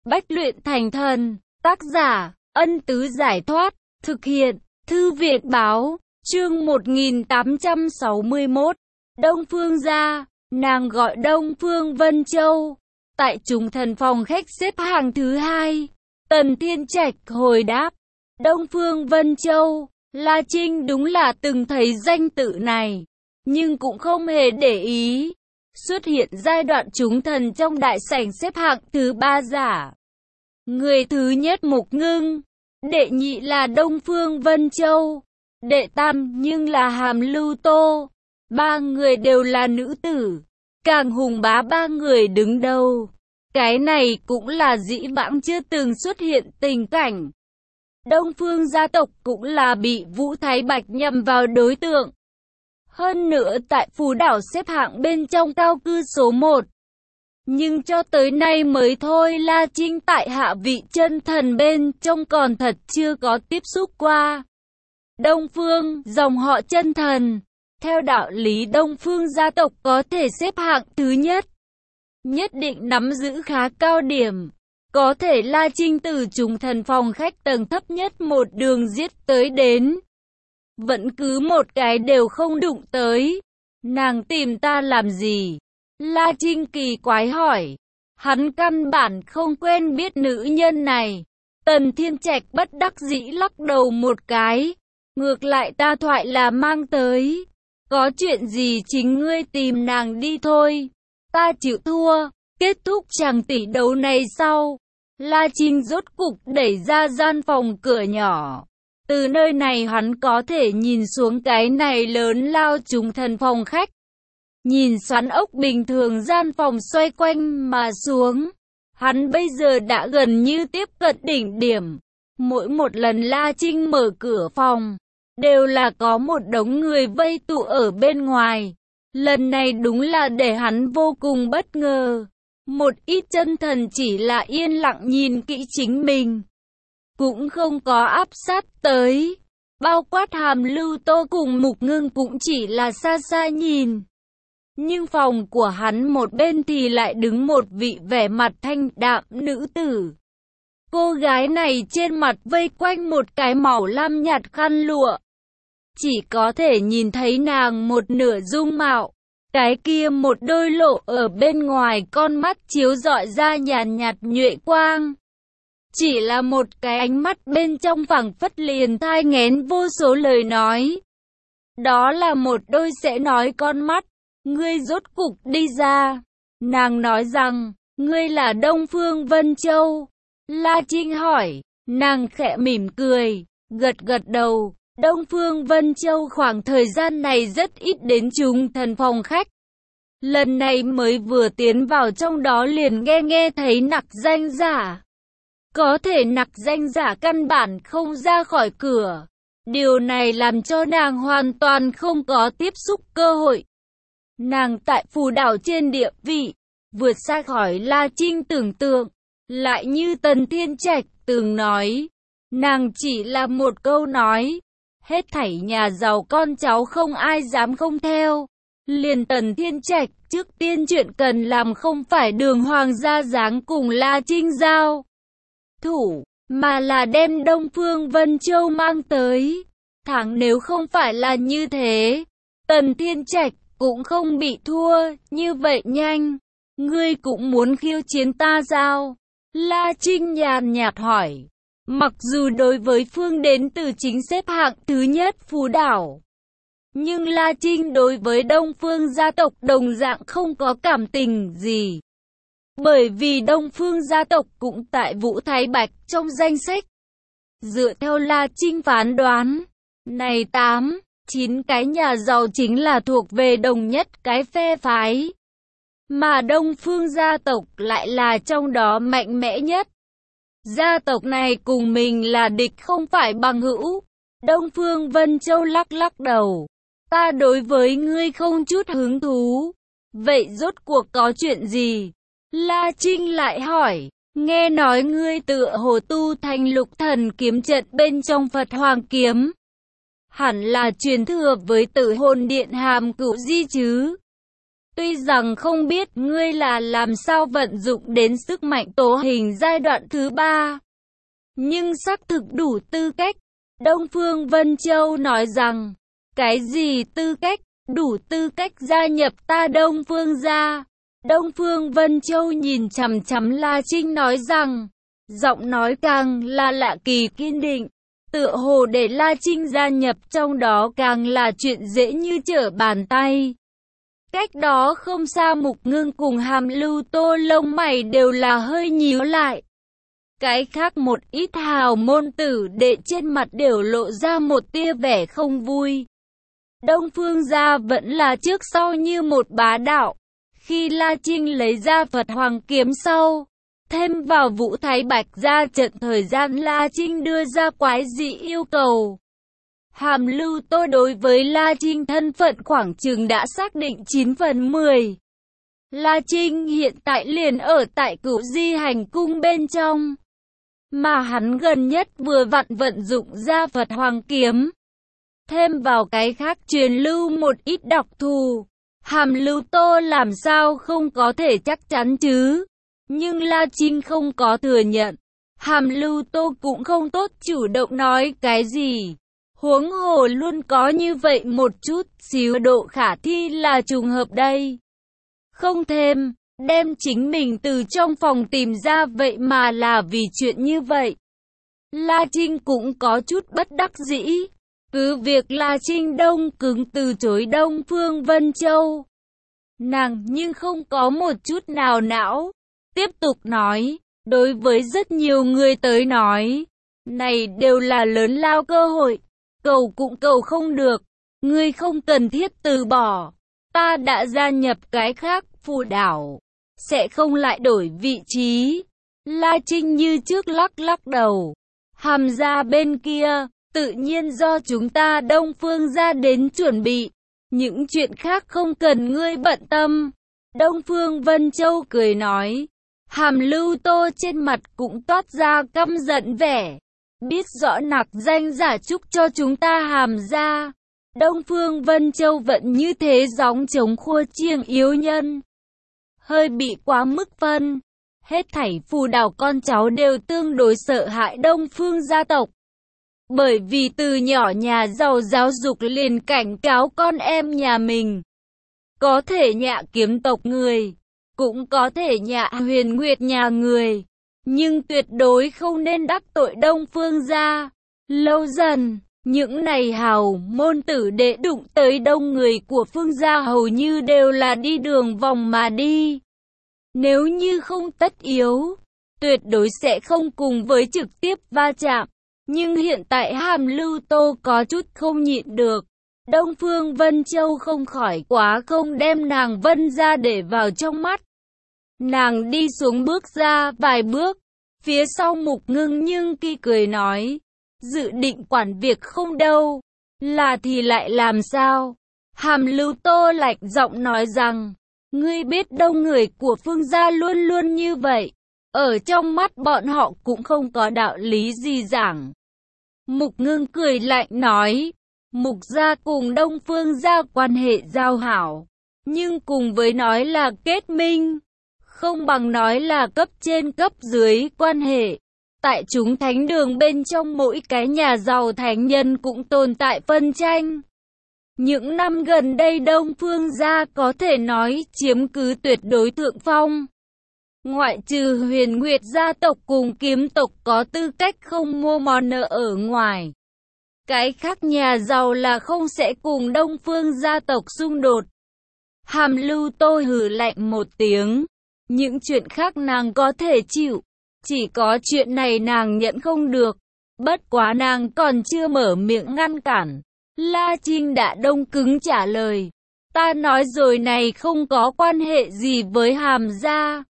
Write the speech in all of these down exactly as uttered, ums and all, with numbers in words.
Bách luyện thành thần. Tác giả, Ân Tứ Giải Thoát. Thực hiện, Thư Viện Báo. Chương một nghìn tám trăm sáu mươi mốt. Đông Phương gia. Nàng gọi Đông Phương Vân Châu. Tại Trùng Thần phòng khách xếp hàng thứ hai. Tần Thiên Trạch hồi đáp. Đông Phương Vân Châu. La Trinh đúng là từng thấy danh tự này, nhưng cũng không hề để ý. Xuất hiện giai đoạn chúng thần trong đại sảnh xếp hạng thứ ba giả. Người thứ nhất Mục Ngưng, đệ nhị là Đông Phương Vân Châu, đệ tam nhưng là Hàm Lưu Tô. Ba người đều là nữ tử, càng hùng bá ba người đứng đầu. Cái này cũng là dĩ vãng chưa từng xuất hiện tình cảnh. Đông Phương gia tộc cũng là bị Vũ Thái Bạch nhằm vào đối tượng. Hơn nữa tại Phù Đảo xếp hạng bên trong cao cư số một. Nhưng cho tới nay mới thôi, La Trinh tại hạ vị chân thần bên trong còn thật chưa có tiếp xúc qua. Đông Phương, dòng họ chân thần. Theo đạo lý Đông Phương gia tộc có thể xếp hạng thứ nhất, nhất định nắm giữ khá cao điểm. Có thể La Trinh từ Trùng Thần phòng khách tầng thấp nhất một đường giết tới đến, vẫn cứ một cái đều không đụng tới. Nàng tìm ta làm gì? La Trinh kỳ quái hỏi. Hắn căn bản không quen biết nữ nhân này. Tần Thiên Trạch bất đắc dĩ lắc đầu một cái. Ngược lại ta thoại là mang tới. Có chuyện gì chính ngươi tìm nàng đi thôi. Ta chịu thua. Kết thúc chàng tỷ đấu này sau, La Trinh rốt cục đẩy ra gian phòng cửa nhỏ. Từ nơi này hắn có thể nhìn xuống cái này lớn lao Trùng Thần phòng khách. Nhìn xoắn ốc bình thường gian phòng xoay quanh mà xuống. Hắn bây giờ đã gần như tiếp cận đỉnh điểm. Mỗi một lần La Trinh mở cửa phòng, đều là có một đống người vây tụ ở bên ngoài. Lần này đúng là để hắn vô cùng bất ngờ. Một ít chân thần chỉ là yên lặng nhìn kỹ chính mình, cũng không có áp sát tới. Bao quát Hàm Lưu Tô cùng Mục Ngưng cũng chỉ là xa xa nhìn. Nhưng phòng của hắn một bên thì lại đứng một vị vẻ mặt thanh đạm nữ tử. Cô gái này trên mặt vây quanh một cái màu lam nhạt khăn lụa. Chỉ có thể nhìn thấy nàng một nửa dung mạo. Cái kia một đôi lộ ở bên ngoài con mắt chiếu rọi ra nhàn nhạt nhuệ quang. Chỉ là một cái ánh mắt bên trong phảng phất liền thai nghén vô số lời nói. Đó là một đôi sẽ nói con mắt. Ngươi rốt cục đi ra. Nàng nói rằng, ngươi là Đông Phương Vân Châu. La Trinh hỏi, nàng khẽ mỉm cười, gật gật đầu. Đông Phương Vân Châu khoảng thời gian này rất ít đến Trùng Thần phòng khách. Lần này mới vừa tiến vào trong đó liền nghe nghe thấy nặc danh giả. Có thể nặc danh giả căn bản không ra khỏi cửa. Điều này làm cho nàng hoàn toàn không có tiếp xúc cơ hội. Nàng tại Phù Đảo trên địa vị, vượt xa khỏi La Trinh tưởng tượng. Lại như Tần Thiên Trạch từng nói, nàng chỉ là một câu nói. Hết thảy nhà giàu con cháu không ai dám không theo. Liền Tần Thiên Trạch trước tiên chuyện cần làm không phải đường hoàng gia dáng cùng La Trinh giao thủ, mà là đem Đông Phương Vân Châu mang tới. Thắng nếu không phải là như thế, Tần Thiên Trạch cũng không bị thua như vậy nhanh. Ngươi cũng muốn khiêu chiến ta sao? La Trinh nhàn nhạt hỏi. Mặc dù đối với phương đến từ chính xếp hạng thứ nhất Phù Đảo, nhưng La Trinh đối với Đông Phương gia tộc đồng dạng không có cảm tình gì. Bởi vì Đông Phương gia tộc cũng tại Vũ Thái Bạch trong danh sách. Dựa theo La Trinh phán đoán, này tám, chín cái nhà giàu chính là thuộc về đồng nhất cái phe phái. Mà Đông Phương gia tộc lại là trong đó mạnh mẽ nhất. Gia tộc này cùng mình là địch không phải bằng hữu. Đông Phương Vân Châu lắc lắc đầu. Ta đối với ngươi không chút hứng thú. Vậy rốt cuộc có chuyện gì? La Trinh lại hỏi. Nghe nói ngươi tựa hồ tu thành Lục Thần kiếm trận bên trong Phật Hoàng kiếm. Hẳn là truyền thừa với Tử Hồn Điện Hàm Cửu Di chứ. Tuy rằng không biết ngươi là làm sao vận dụng đến sức mạnh tố hình giai đoạn thứ ba, nhưng xác thực đủ tư cách. Đông Phương Vân Châu nói rằng, cái gì tư cách, đủ tư cách gia nhập ta Đông Phương gia. Đông Phương Vân Châu nhìn chằm chằm La Trinh nói rằng, giọng nói càng là lạ kỳ kiên định, tựa hồ để La Trinh gia nhập trong đó càng là chuyện dễ như trở bàn tay. Cách đó không xa Mục Ngưng cùng Hàm Lưu Tô lông mày đều là hơi nhíu lại. Cái khác một ít hào môn tử đệ trên mặt đều lộ ra một tia vẻ không vui. Đông Phương gia vẫn là trước sau như một bá đạo. Khi La Trinh lấy ra Phật Hoàng kiếm sau, thêm vào Vũ Thái Bạch ra trận thời gian La Trinh đưa ra quái dị yêu cầu. Hàm Lưu Tô đối với La Trinh thân phận khoảng chừng đã xác định chín phần mười. La Trinh hiện tại liền ở tại Cửu Di Hành Cung bên trong, mà hắn gần nhất vừa vặn vận dụng ra Phật Hoàng kiếm. Thêm vào cái khác truyền lưu một ít độc thù, Hàm Lưu Tô làm sao không có thể chắc chắn chứ. Nhưng La Trinh không có thừa nhận. Hàm Lưu Tô cũng không tốt chủ động nói cái gì. Huống hồ luôn có như vậy một chút xíu độ khả thi là trùng hợp đây. Không thêm, đem chính mình từ trong phòng tìm ra vậy mà là vì chuyện như vậy. La Trinh cũng có chút bất đắc dĩ. Cứ việc La Trinh đông cứng từ chối Đông Phương Vân Châu, nàng nhưng không có một chút nào não. Tiếp tục nói, đối với rất nhiều người tới nói, này đều là lớn lao cơ hội, cầu cũng cầu không được, ngươi không cần thiết từ bỏ. Ta đã gia nhập cái khác phù đảo, sẽ không lại đổi vị trí. La Trinh như trước lắc lắc đầu. Hàm gia bên kia, tự nhiên do chúng ta Đông Phương gia đến chuẩn bị. Những chuyện khác không cần ngươi bận tâm. Đông Phương Vân Châu cười nói. Hàm Lưu Tô trên mặt cũng toát ra căm giận vẻ. Biết rõ nặc danh giả trúc cho chúng ta Hàm gia. Đông Phương Vân Châu vẫn như thế gióng chống khua chiêng yếu nhân. Hơi bị quá mức phân. Hết thảy phù đảo con cháu đều tương đối sợ hãi Đông Phương gia tộc. Bởi vì từ nhỏ nhà giàu giáo dục liền cảnh cáo con em nhà mình. Có thể nhạ kiếm tộc người, cũng có thể nhạ Huyền Nguyệt nhà người. Nhưng tuyệt đối không nên đắc tội Đông Phương gia. Lâu dần, những này hào môn tử đệ đụng tới đông người của Phương gia hầu như đều là đi đường vòng mà đi. Nếu như không tất yếu, tuyệt đối sẽ không cùng với trực tiếp va chạm. Nhưng hiện tại Hàm Lưu Tô có chút không nhịn được. Đông Phương Vân Châu không khỏi quá không đem nàng Vân ra để vào trong mắt. Nàng đi xuống bước ra vài bước, phía sau Mục Ngưng nhưng kỳ cười nói, dự định quản việc không đâu, là thì lại làm sao? Hàm Lưu Tô lạnh giọng nói rằng, ngươi biết đông người của Phương gia luôn luôn như vậy, ở trong mắt bọn họ cũng không có đạo lý gì giảng. Mục Ngưng cười lạnh nói, Mục gia cùng Đông Phương gia quan hệ giao hảo, nhưng cùng với nói là kết minh, không bằng nói là cấp trên cấp dưới quan hệ. Tại chúng thánh đường bên trong mỗi cái nhà giàu thánh nhân cũng tồn tại phân tranh. Những năm gần đây Đông Phương gia có thể nói chiếm cứ tuyệt đối thượng phong. Ngoại trừ Huyền Nguyệt gia tộc cùng Kiếm tộc có tư cách không mua món nợ ở ngoài, cái khác nhà giàu là không sẽ cùng Đông Phương gia tộc xung đột. Hàm Lưu Tô hừ lạnh một tiếng, những chuyện khác nàng có thể chịu, chỉ có chuyện này nàng nhận không được. Bất quá nàng còn chưa mở miệng ngăn cản, La Trinh đã đông cứng trả lời, ta nói rồi này không có quan hệ gì với Hàm gia.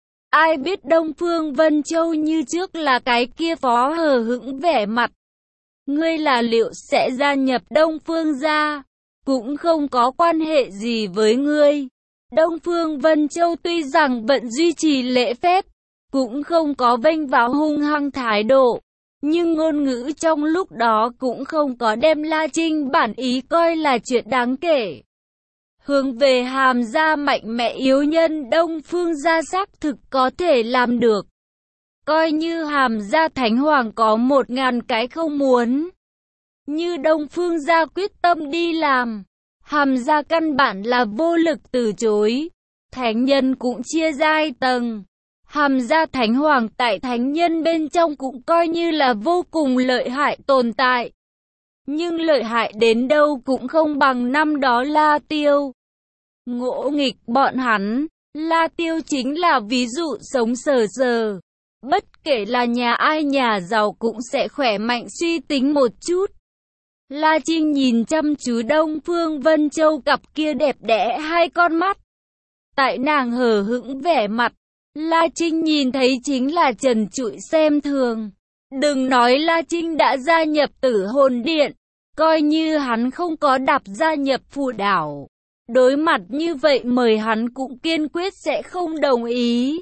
Ai biết Đông Phương Vân Châu như trước là cái kia phó hờ hững vẻ mặt. Ngươi là liệu sẽ gia nhập Đông Phương gia, cũng không có quan hệ gì với ngươi. Đông Phương Vân Châu tuy rằng vẫn duy trì lễ phép, cũng không có vênh váo hung hăng thái độ, nhưng ngôn ngữ trong lúc đó cũng không có đem La Trinh bản ý coi là chuyện đáng kể. hướng về Hàm gia mạnh mẽ yếu nhân Đông Phương gia xác thực có thể làm được. Coi như Hàm gia Thánh Hoàng có một ngàn cái không muốn, như Đông Phương gia quyết tâm đi làm, Hàm gia căn bản là vô lực từ chối. Thánh nhân cũng chia giai tầng. Hàm gia Thánh Hoàng tại thánh nhân bên trong cũng coi như là vô cùng lợi hại tồn tại. Nhưng lợi hại đến đâu cũng không bằng năm đó La Tiêu. Ngỗ nghịch bọn hắn, La Tiêu chính là ví dụ sống sờ sờ. Bất kể là nhà ai nhà giàu cũng sẽ khỏe mạnh suy tính một chút. La Trinh nhìn chăm chú Đông Phương Vân Châu cặp kia đẹp đẽ hai con mắt. Tại nàng hờ hững vẻ mặt, La Trinh nhìn thấy chính là trần trụi xem thường. Đừng nói La Trinh đã gia nhập Tử Hồn Điện, coi như hắn không có đạp gia nhập Phù Đảo. Đối mặt như vậy mời hắn cũng kiên quyết sẽ không đồng ý.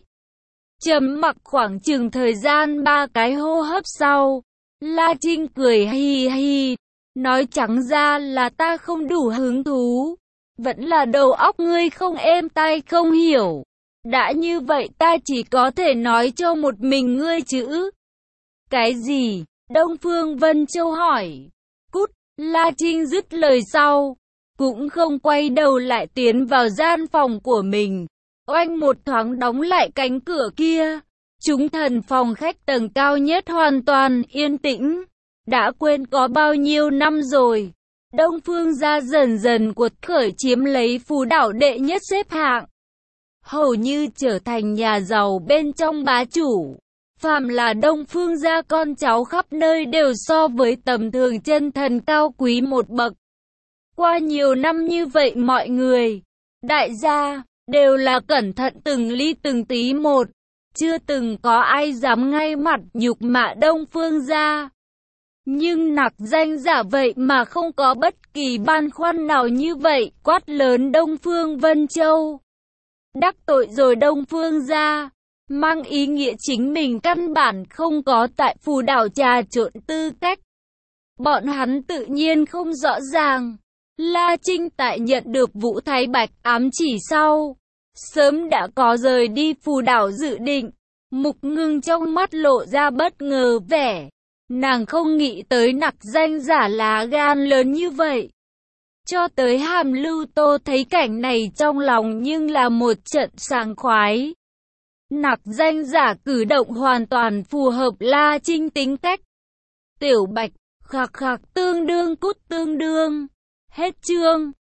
Trầm mặc khoảng chừng thời gian ba cái hô hấp sau, La Trinh cười hi hi, nói trắng ra là ta không đủ hứng thú. Vẫn là đầu óc ngươi không êm tai không hiểu. Đã như vậy ta chỉ có thể nói cho một mình ngươi chứ. Cái gì? Đông Phương Vân Châu hỏi. Cút, La Trinh dứt lời sau, cũng không quay đầu lại tiến vào gian phòng của mình. Oanh một thoáng đóng lại cánh cửa kia. Chúng thần phòng khách tầng cao nhất hoàn toàn yên tĩnh. Đã quên có bao nhiêu năm rồi. Đông Phương gia dần dần cuột khởi chiếm lấy Phù Đảo đệ nhất xếp hạng. Hầu như trở thành nhà giàu bên trong bá chủ. Phàm là Đông Phương gia con cháu khắp nơi đều so với tầm thường chân thần cao quý một bậc. Qua nhiều năm như vậy mọi người, đại gia, đều là cẩn thận từng ly từng tí một. Chưa từng có ai dám ngay mặt nhục mạ Đông Phương gia. Nhưng nặc danh giả vậy mà không có bất kỳ băn khoăn nào như vậy, quát lớn Đông Phương Vân Châu. Đắc tội rồi Đông Phương gia, mang ý nghĩa chính mình căn bản không có tại Phù Đảo trà trộn tư cách. Bọn hắn tự nhiên không rõ ràng, La Trinh tại nhận được Vũ Thái Bạch ám chỉ sau, sớm đã có rời đi Phù Đảo dự định. Mục Ngưng trong mắt lộ ra bất ngờ vẻ. Nàng không nghĩ tới nặc danh giả lá gan lớn như vậy. Cho tới Hàm Lưu Tô thấy cảnh này trong lòng nhưng là một trận sảng khoái. Nặc danh giả cử động hoàn toàn phù hợp La Trinh tính cách. Tiểu Bạch, khạc khạc tương đương cút tương đương. Hết chương.